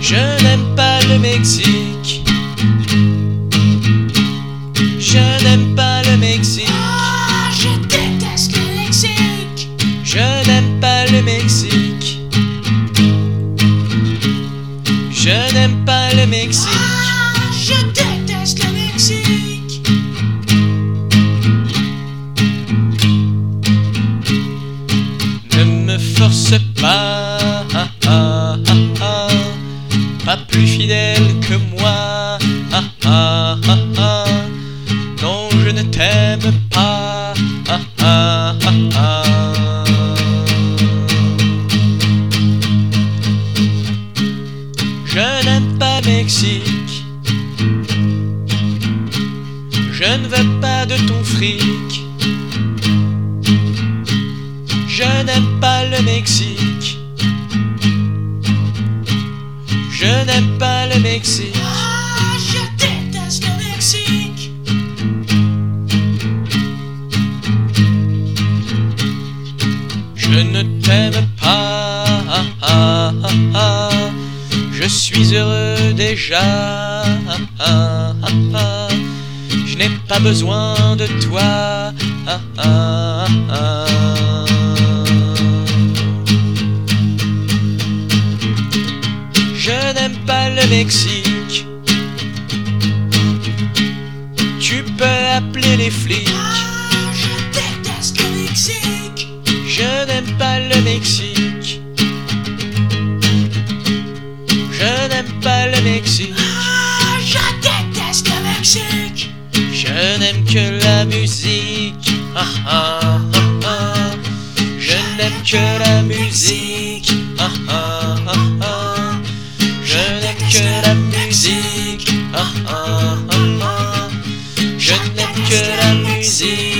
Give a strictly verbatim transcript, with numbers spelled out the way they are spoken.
Je n'aime pas le Mexique. Je n'aime pas le Mexique. Ah, je déteste le Mexique. Je n'aime pas le Mexique. Je n'aime pas le Mexique. Ah, je déteste le Mexique. Ne me force pas, ah, ah, ah, ah, pas plus fidèle que moi. Ah, ah, ah, ah, non, je ne t'aime pas. Ah, ah, ah, ah. Je n'aime pas le Mexique. Je ne veux pas de ton fric. Je n'aime pas le Mexique. Je n'aime pas le Mexique. Ah, je déteste le Mexique. Je ne t'aime pas. Ah, ah, ah, ah. Je suis heureux déjà. Ah, ah, ah, ah. Je n'ai pas besoin de toi. Ah, ah, ah. Je n'aime pas le Mexique. Tu peux appeler les flics. Ah, je déteste le Mexique. Je n'aime pas le Mexique. Je n'aime pas le Mexique. Ah, je déteste le Mexique. Je n'aime que la musique. Ah, ah, ah, ah. Je n'aime que la musique. Ah, ah, ah, ah. Je n'aime que la musique. Ah, ah, ah, ah. Je n'aime que la musique.